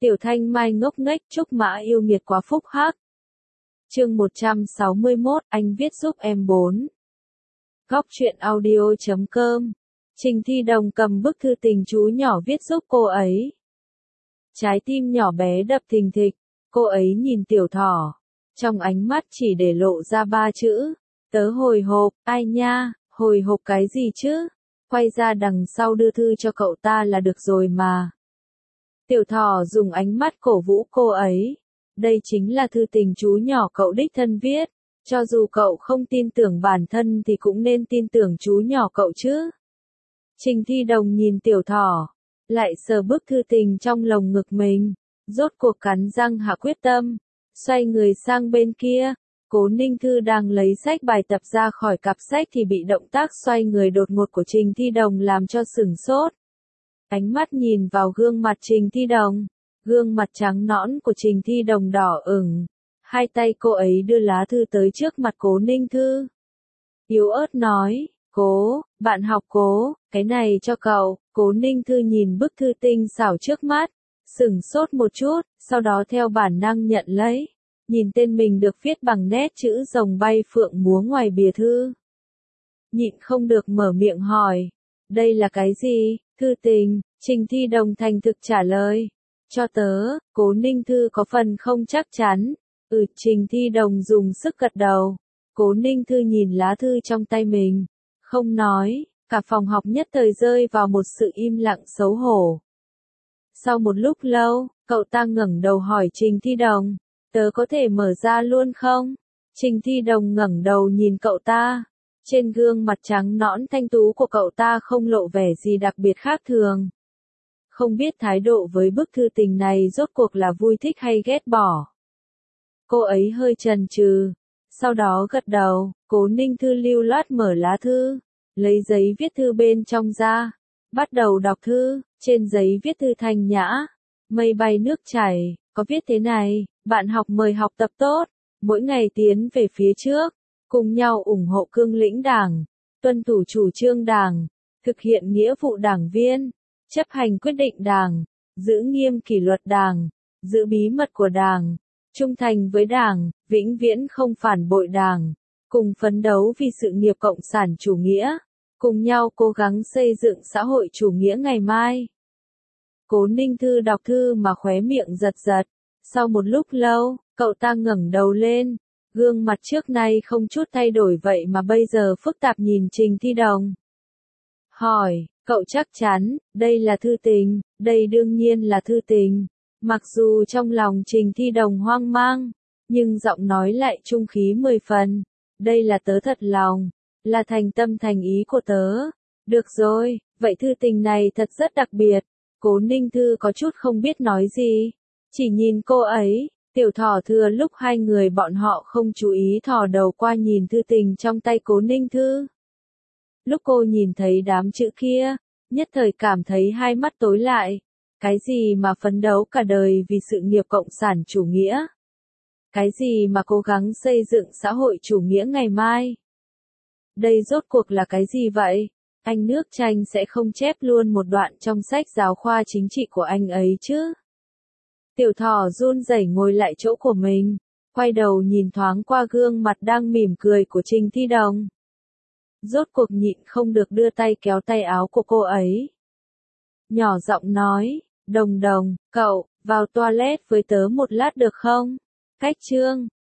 Tiểu Thanh Mai ngốc nghếch, Trúc Mã yêu nghiệt quá phúc hắc. Chương 161, anh viết giúp em 4. Góc truyện audio.com. Trình Thi Đồng cầm bức thư tình chú nhỏ viết giúp cô ấy. Trái tim nhỏ bé đập thình thịch, cô ấy nhìn Tiểu Thỏ. Trong ánh mắt chỉ để lộ ra 3 chữ. Tớ hồi hộp, ai nha, hồi hộp cái gì chứ? Quay ra đằng sau đưa thư cho cậu ta là được rồi mà. Tiểu Thỏ dùng ánh mắt cổ vũ cô ấy. Đây chính là thư tình chú nhỏ cậu đích thân viết. Cho dù cậu không tin tưởng bản thân thì cũng nên tin tưởng chú nhỏ cậu chứ. Trình Thi Đồng nhìn Tiểu Thỏ, lại sờ bức thư tình trong lồng ngực mình. Rốt cuộc cắn răng hạ quyết tâm. Xoay người sang bên kia. Cố Ninh Thư đang lấy sách bài tập ra khỏi cặp sách thì bị động tác xoay người đột ngột của Trình Thi Đồng làm cho sửng sốt. Ánh mắt nhìn vào gương mặt Trình Thi Đồng. Gương mặt trắng nõn của Trình Thi Đồng đỏ ửng. Hai tay cô ấy đưa lá thư tới trước mặt Cố Ninh Thư. Yếu ớt nói, bạn học Cố, cái này cho cậu. Cố Ninh Thư nhìn bức thư tinh xảo trước mắt. Sửng sốt một chút, sau đó theo bản năng nhận lấy. Nhìn tên mình được viết bằng nét chữ rồng bay phượng múa ngoài bìa thư. Nhịn không được mở miệng hỏi. Đây là cái gì? Thư tình. Trình Thi Đồng thành thực trả lời. Cho tớ. Cố Ninh Thư có phần không chắc chắn. Trình Thi Đồng dùng sức gật đầu. Cố Ninh Thư nhìn lá thư trong tay mình. Không nói. Cả phòng học nhất thời rơi vào một sự im lặng xấu hổ. Sau một lúc lâu, cậu ta ngẩng đầu hỏi Trình Thi Đồng. Tớ có thể mở ra luôn không? Trình Thi Đồng ngẩng đầu nhìn cậu ta. Trên gương mặt trắng nõn thanh tú của cậu ta không lộ vẻ gì đặc biệt khác thường. Không biết thái độ với bức thư tình này rốt cuộc là vui thích hay ghét bỏ. Cô ấy hơi chần chừ. Sau đó gật đầu. Cố Ninh Thư lưu loát mở lá thư. Lấy giấy viết thư bên trong ra. Bắt đầu đọc thư. Trên giấy viết thư thanh nhã. Mây bay nước chảy. Có viết thế này. Bạn học mời học tập tốt. Mỗi ngày tiến về phía trước. Cùng nhau ủng hộ cương lĩnh Đảng. Tuân thủ chủ trương Đảng. Thực hiện nghĩa vụ đảng viên. Chấp hành quyết định Đảng. Giữ nghiêm kỷ luật Đảng. Giữ bí mật của Đảng. Trung thành với Đảng. Vĩnh viễn không phản bội Đảng. Cùng phấn đấu vì sự nghiệp cộng sản chủ nghĩa. Cùng nhau cố gắng xây dựng xã hội chủ nghĩa ngày mai. Cố Ninh Thư đọc thư mà khóe miệng giật giật. Sau một lúc lâu, cậu ta ngẩng đầu lên. Gương mặt trước nay không chút thay đổi vậy mà bây giờ phức tạp nhìn Trình Thi Đồng. Hỏi, cậu chắc chắn, đây là thư tình, đây đương nhiên là thư tình. Mặc dù trong lòng Trình Thi Đồng hoang mang, nhưng giọng nói lại trung khí 10 phần. Đây là tớ thật lòng, là thành tâm thành ý của tớ. Được rồi, vậy thư tình này thật rất đặc biệt. Cố Ninh Thư có chút không biết nói gì. Chỉ nhìn cô ấy, Tiểu Thỏ thừa lúc hai người bọn họ không chú ý thò đầu qua nhìn thư tình trong tay Cố Ninh Thư. Lúc cô nhìn thấy đám chữ kia, nhất thời cảm thấy hai mắt tối lại. Cái gì mà phấn đấu cả đời vì sự nghiệp cộng sản chủ nghĩa? Cái gì mà cố gắng xây dựng xã hội chủ nghĩa ngày mai? Đây rốt cuộc là cái gì vậy? Anh Nước Chanh sẽ không chép luôn một đoạn trong sách giáo khoa chính trị của anh ấy chứ? Tiểu Thỏ run rẩy ngồi lại chỗ của mình, quay đầu nhìn thoáng qua gương mặt đang mỉm cười của Trình Thi Đồng. Rốt cuộc nhịn không được đưa tay kéo tay áo của cô ấy. Nhỏ giọng nói, Đồng Đồng, cậu, vào toilet với tớ một lát được không? Cách chương.